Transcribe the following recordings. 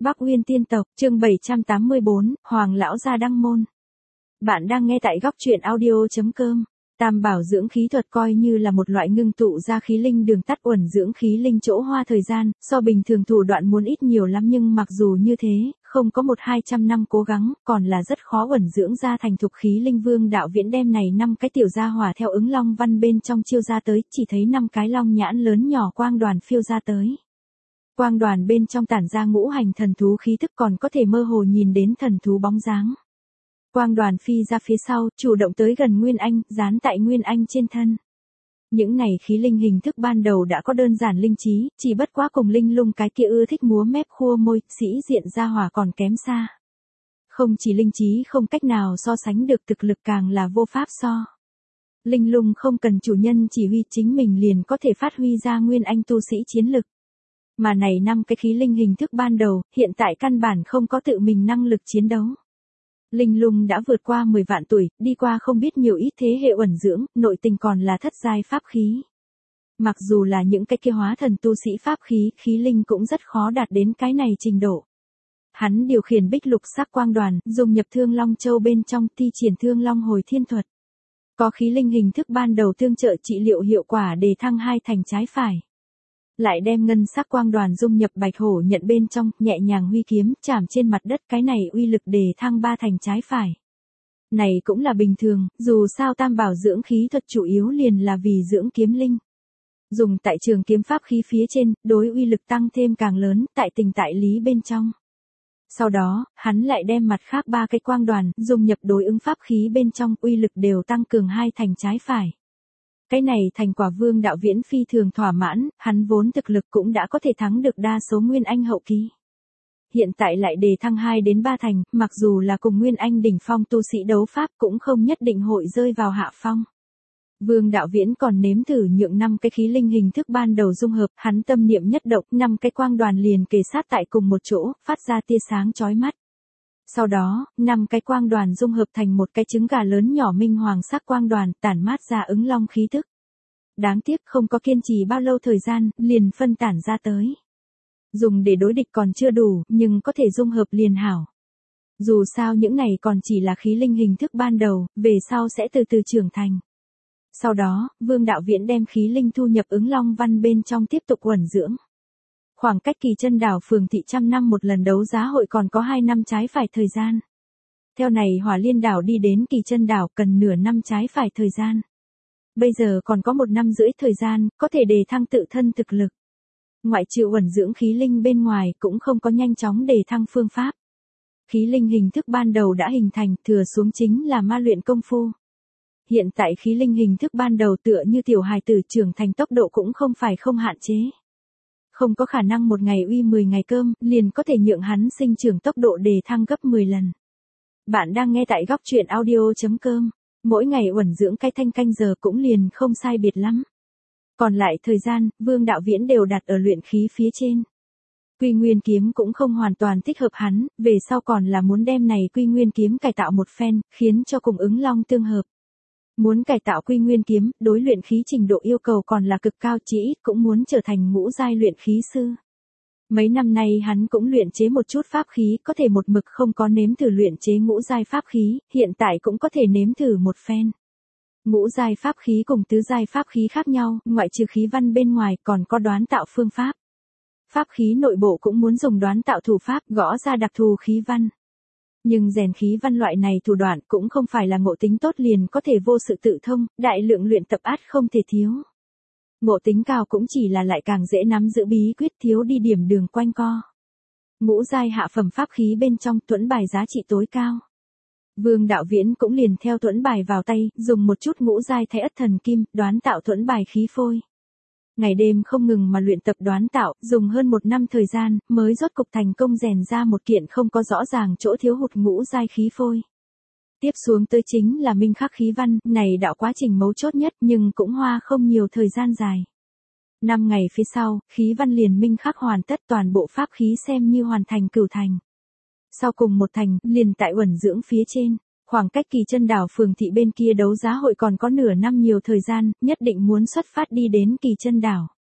Bắc Uyên tiên tộc, chương 784, Hoàng lão gia đăng môn. Bạn đang nghe tại góc truyện audio.com. Tam bảo dưỡng khí thuật coi như là một loại ngưng tụ ra khí linh đường tắt uẩn dưỡng khí linh chỗ hoa thời gian, so bình thường thủ đoạn muốn ít nhiều lắm, nhưng mặc dù như thế, không có 100-200 năm cố gắng, còn là rất khó uẩn dưỡng ra thành thục khí linh. Vương đạo viễn đem này 5 cái tiểu gia hỏa theo ứng long văn bên trong chiêu ra tới, chỉ thấy 5 cái long nhãn lớn nhỏ quang đoàn phiêu ra tới. Quang đoàn bên trong tản ra ngũ hành thần thú khí thức, còn có thể mơ hồ nhìn đến thần thú bóng dáng. Quang đoàn phi ra phía sau, chủ động tới gần Nguyên Anh, dán tại Nguyên Anh trên thân. Những này khí linh hình thức ban đầu đã có đơn giản linh trí, chỉ bất quá cùng linh lung cái kia ưa thích múa mép khua môi, sĩ diện gia hỏa còn kém xa. Không chỉ linh trí không cách nào so sánh được, thực lực càng là vô pháp so. Linh lung không cần chủ nhân chỉ huy, chính mình liền có thể phát huy ra Nguyên Anh tu sĩ chiến lực. Mà này 5 cái khí linh hình thức ban đầu, hiện tại căn bản không có tự mình năng lực chiến đấu. Linh lung đã vượt qua 10 vạn tuổi, đi qua không biết nhiều ít thế hệ uẩn dưỡng, nội tình còn là thất giai pháp khí. Mặc dù là những cái kia hóa thần tu sĩ pháp khí, khí linh cũng rất khó đạt đến cái này trình độ. Hắn điều khiển bích lục sắc quang đoàn, dùng nhập Thương Long Châu bên trong, thi triển Thương Long hồi thiên thuật. Có khí linh hình thức ban đầu tương trợ trị liệu hiệu quả đề thăng 2 thành trái phải. Lại đem ngân sắc quang đoàn dung nhập bạch hổ nhận bên trong, nhẹ nhàng huy kiếm, chạm trên mặt đất, cái này uy lực đề thăng 3 thành trái phải. Này cũng là bình thường, dù sao tam bảo dưỡng khí thuật chủ yếu liền là vì dưỡng kiếm linh. Dùng tại trường kiếm pháp khí phía trên, đối uy lực tăng thêm càng lớn, tại tình tại lý bên trong. Sau đó, hắn lại đem mặt khác 3 cái quang đoàn, dùng nhập đối ứng pháp khí bên trong, uy lực đều tăng cường 2 thành trái phải. Cái này thành quả Vương đạo viễn phi thường thỏa mãn, hắn vốn thực lực cũng đã có thể thắng được đa số Nguyên Anh hậu kỳ. Hiện tại lại đề thăng 2 đến 3 thành, mặc dù là cùng Nguyên Anh đỉnh phong tu sĩ đấu pháp cũng không nhất định hội rơi vào hạ phong. Vương đạo viễn còn nếm thử nhượng 5 cái khí linh hình thức ban đầu dung hợp, hắn tâm niệm nhất động, 5 cái quang đoàn liền kề sát tại cùng một chỗ, phát ra tia sáng chói mắt. Sau đó, 5 cái quang đoàn dung hợp thành một cái trứng gà lớn nhỏ minh hoàng sắc quang đoàn, tản mát ra ứng long khí thức. Đáng tiếc không có kiên trì bao lâu thời gian, liền phân tản ra tới. Dùng để đối địch còn chưa đủ, nhưng có thể dung hợp liền hảo. Dù sao những này còn chỉ là khí linh hình thức ban đầu, về sau sẽ từ từ trưởng thành. Sau đó, Vương đạo viễn đem khí linh thu nhập ứng long văn bên trong tiếp tục uẩn dưỡng. Khoảng cách Kỳ Chân Đảo phường thị 100 năm một lần đấu giá hội còn có 2 năm trái phải thời gian. Theo này Hỏa Liên đảo đi đến Kỳ Chân Đảo cần nửa năm trái phải thời gian. Bây giờ còn có 1 năm rưỡi thời gian, có thể đề thăng tự thân thực lực. Ngoại trừ uẩn dưỡng khí linh bên ngoài cũng không có nhanh chóng đề thăng phương pháp. Khí linh hình thức ban đầu đã hình thành, thừa xuống chính là ma luyện công phu. Hiện tại khí linh hình thức ban đầu tựa như tiểu hài tử, trưởng thành tốc độ cũng không phải không hạn chế. Không có khả năng một ngày uy 10 ngày cơm, liền có thể nhượng hắn sinh trưởng tốc độ đề thăng gấp 10 lần. Bạn đang nghe tại góc truyện audio.com. Mỗi ngày uẩn dưỡng cái thanh canh giờ cũng liền không sai biệt lắm. Còn lại thời gian, Vương đạo viễn đều đặt ở luyện khí phía trên. Quy Nguyên kiếm cũng không hoàn toàn thích hợp hắn, về sau còn là muốn đem này Quy Nguyên kiếm cải tạo một phen, khiến cho cùng ứng long tương hợp. Muốn cải tạo Quy Nguyên kiếm, đối luyện khí trình độ yêu cầu còn là cực cao, chỉ ít cũng muốn trở thành ngũ giai luyện khí sư. Mấy năm nay hắn cũng luyện chế một chút pháp khí, có thể một mực không có nếm thử luyện chế ngũ giai pháp khí, hiện tại cũng có thể nếm thử một phen. Ngũ giai pháp khí cùng tứ giai pháp khí khác nhau, ngoại trừ khí văn bên ngoài còn có đoán tạo phương pháp. Pháp khí nội bộ cũng muốn dùng đoán tạo thủ pháp, gõ ra đặc thù khí văn. Nhưng rèn khí văn loại này thủ đoạn cũng không phải là ngộ tính tốt liền có thể vô sự tự thông, đại lượng luyện tập ắt không thể thiếu. Ngộ tính cao cũng chỉ là lại càng dễ nắm giữ bí quyết, thiếu đi điểm đường quanh co. Ngũ giai hạ phẩm pháp khí bên trong tuẫn bài giá trị tối cao. Vương đạo viễn cũng liền theo tuẫn bài vào tay, dùng một chút ngũ giai Thái Ất Thần Kim, đoán tạo tuẫn bài khí phôi. Ngày đêm không ngừng mà luyện tập đoán tạo, dùng hơn 1 năm thời gian, mới rốt cục thành công rèn ra một kiện không có rõ ràng chỗ thiếu hụt ngũ giai khí phôi. Tiếp xuống tới chính là minh khắc khí văn, này đạo quá trình mấu chốt nhất nhưng cũng hoa không nhiều thời gian dài. 5 ngày phía sau, khí văn liền minh khắc hoàn tất, toàn bộ pháp khí xem như hoàn thành cửu thành. Sau cùng 1 thành, liền tại uẩn dưỡng phía trên, khoảng cách Kỳ Chân Đảo phường thị bên kia đấu giá hội còn có nửa năm nhiều thời gian, nhất định muốn xuất phát đi đến Kỳ Chân Đảo.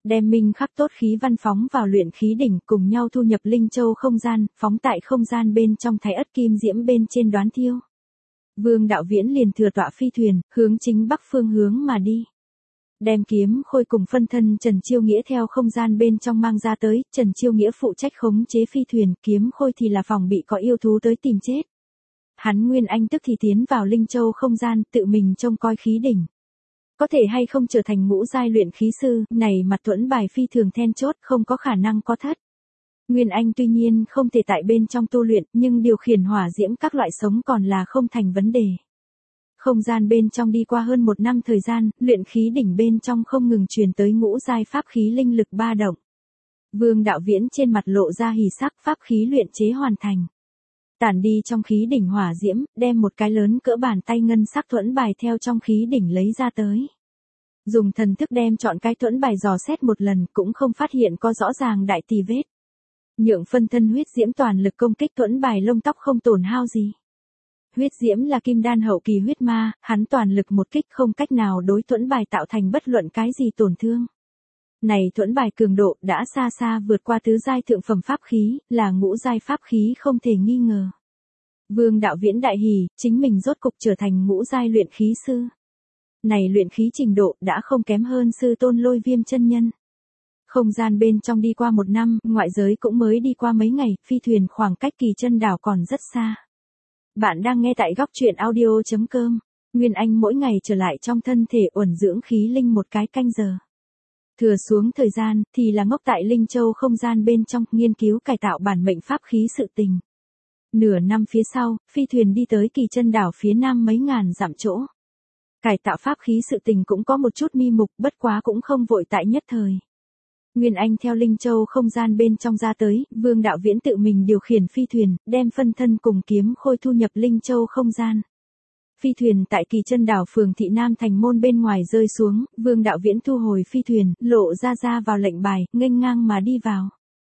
Đem minh khắc tốt khí văn phóng vào luyện khí đỉnh, cùng nhau thu nhập linh châu không gian, phóng tại không gian bên trong thái ất kim diễm bên trên đoán thiêu. Vương Đạo Viễn liền thừa tọa phi thuyền, hướng chính bắc phương hướng mà đi. Đem kiếm khôi cùng phân thân Trần Chiêu Nghĩa theo không gian bên trong mang ra tới, Trần Chiêu Nghĩa phụ trách khống chế phi thuyền, kiếm khôi thì là phòng bị có yêu thú tới tìm chết. Hắn Nguyên Anh tức thì tiến vào linh châu không gian, tự mình trông coi khí đỉnh. Có thể hay không trở thành ngũ giai luyện khí sư, này mặt thuẫn bài phi thường then chốt, không có khả năng có thất. Nguyên Anh tuy nhiên không thể tại bên trong tu luyện, nhưng điều khiển hỏa diễm các loại sống còn là không thành vấn đề. Không gian bên trong đi qua hơn 1 năm thời gian, luyện khí đỉnh bên trong không ngừng truyền tới ngũ giai pháp khí linh lực ba động. Vương Đạo Viễn trên mặt lộ ra hỉ sắc, pháp khí luyện chế hoàn thành. Tản đi trong khí đỉnh hỏa diễm, đem một cái lớn cỡ bàn tay ngân sắc thuẫn bài theo trong khí đỉnh lấy ra tới. Dùng thần thức đem chọn cái thuẫn bài dò xét một lần, cũng không phát hiện có rõ ràng đại tì vết. Nhượng phân thân huyết diễm toàn lực công kích thuẫn bài lông tóc không tổn hao gì. Huyết diễm là kim đan hậu kỳ huyết ma, hắn toàn lực một kích không cách nào đối thuẫn bài tạo thành bất luận cái gì tổn thương. Này thuẫn bài cường độ đã xa xa vượt qua tứ giai thượng phẩm pháp khí, là ngũ giai pháp khí không thể nghi ngờ. Vương Đạo Viễn đại hỉ, chính mình rốt cục trở thành ngũ giai luyện khí sư. Này luyện khí trình độ đã không kém hơn sư tôn Lôi Viêm chân nhân. Không gian bên trong đi qua 1 năm, ngoại giới cũng mới đi qua mấy ngày, phi thuyền khoảng cách Kỳ Chân đảo còn rất xa. Bạn đang nghe tại góc truyện audio.com. Nguyên Anh mỗi ngày trở lại trong thân thể uẩn dưỡng khí linh một cái canh giờ. Thừa xuống thời gian, thì là ngốc tại Linh Châu không gian bên trong, nghiên cứu cải tạo bản mệnh pháp khí sự tình. Nửa năm phía sau, phi thuyền đi tới Kỳ Chân đảo phía nam mấy ngàn dặm chỗ. Cải tạo pháp khí sự tình cũng có một chút mi mục, bất quá cũng không vội tại nhất thời. Nguyên Anh theo Linh Châu không gian bên trong ra tới, Vương Đạo Viễn tự mình điều khiển phi thuyền, đem phân thân cùng kiếm khôi thu nhập Linh Châu không gian. Phi thuyền tại Kỳ Chân đảo phường thị Nam thành môn bên ngoài rơi xuống, Vương Đạo Viễn thu hồi phi thuyền, lộ ra vào lệnh bài, nghênh ngang mà đi vào.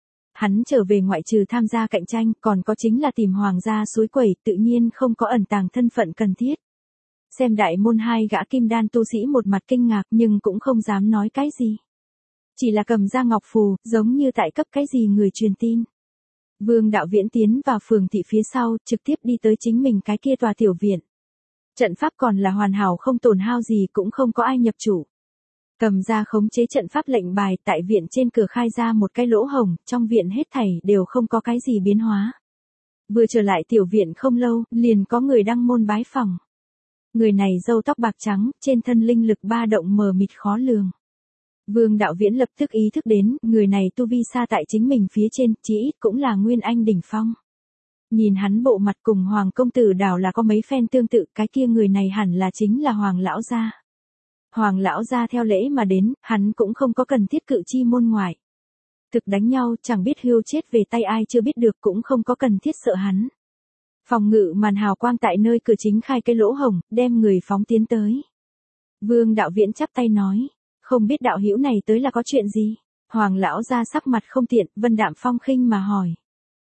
Hắn trở về ngoại trừ tham gia cạnh tranh, còn có chính là tìm hoàng gia suối quẩy, tự nhiên không có ẩn tàng thân phận cần thiết. Xem đại môn 2 gã kim đan tu sĩ một mặt kinh ngạc nhưng cũng không dám nói cái gì. Chỉ là cầm ra ngọc phù, giống như tại cấp cái gì người truyền tin. Vương Đạo Viễn tiến vào phường thị phía sau, trực tiếp đi tới chính mình cái kia tòa tiểu viện. Trận pháp còn là hoàn hảo không tổn hao gì, cũng không có ai nhập chủ. Cầm ra khống chế trận pháp lệnh bài, tại viện trên cửa khai ra một cái lỗ hổng, trong viện hết thảy đều không có cái gì biến hóa. Vừa trở lại tiểu viện không lâu, liền có người đăng môn bái phỏng. Người này râu tóc bạc trắng, trên thân linh lực ba động mờ mịt khó lường. Vương Đạo Viễn lập tức ý thức đến, người này tu vi xa tại chính mình phía trên, chí ít cũng là Nguyên Anh đỉnh phong. Nhìn hắn bộ mặt cùng Hoàng công tử đảo là có mấy phen tương tự, cái kia người này hẳn là chính là Hoàng lão gia. Hoàng lão gia theo lễ mà đến, hắn cũng không có cần thiết cự chi môn ngoại. Thực đánh nhau, chẳng biết hưu chết về tay ai chưa biết được, cũng không có cần thiết sợ hắn. Phòng ngự màn hào quang tại nơi cửa chính khai cái lỗ hổng, đem người phóng tiến tới. Vương Đạo Viễn chắp tay nói, không biết đạo hữu này tới là có chuyện gì? Hoàng lão gia sắc mặt không tiện, vân đạm phong khinh mà hỏi.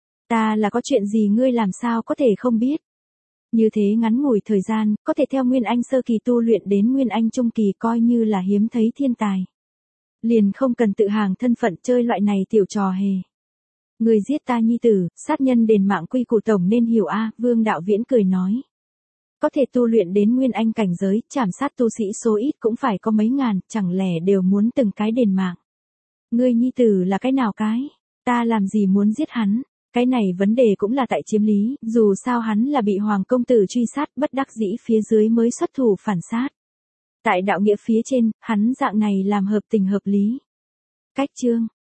Ta là có chuyện gì ngươi làm sao có thể không biết? Như thế ngắn ngủi thời gian, có thể theo Nguyên Anh sơ kỳ tu luyện đến Nguyên Anh trung kỳ coi như là hiếm thấy thiên tài. Liền không cần tự hàng thân phận chơi loại này tiểu trò hề. Người giết ta nhi tử, sát nhân đền mạng quy củ tổng nên hiểu a. Vương Đạo Viễn cười nói. Có thể tu luyện đến Nguyên Anh cảnh giới, chảm sát tu sĩ số ít cũng phải có mấy ngàn, chẳng lẽ đều muốn từng cái đền mạng. Ngươi nhi tử là cái nào cái? Ta làm gì muốn giết hắn? Cái này vấn đề cũng là tại chiếm lý, dù sao hắn là bị Hoàng công tử truy sát, bất đắc dĩ phía dưới mới xuất thủ phản sát. Tại đạo nghĩa phía trên, hắn dạng này làm hợp tình hợp lý. Cách chương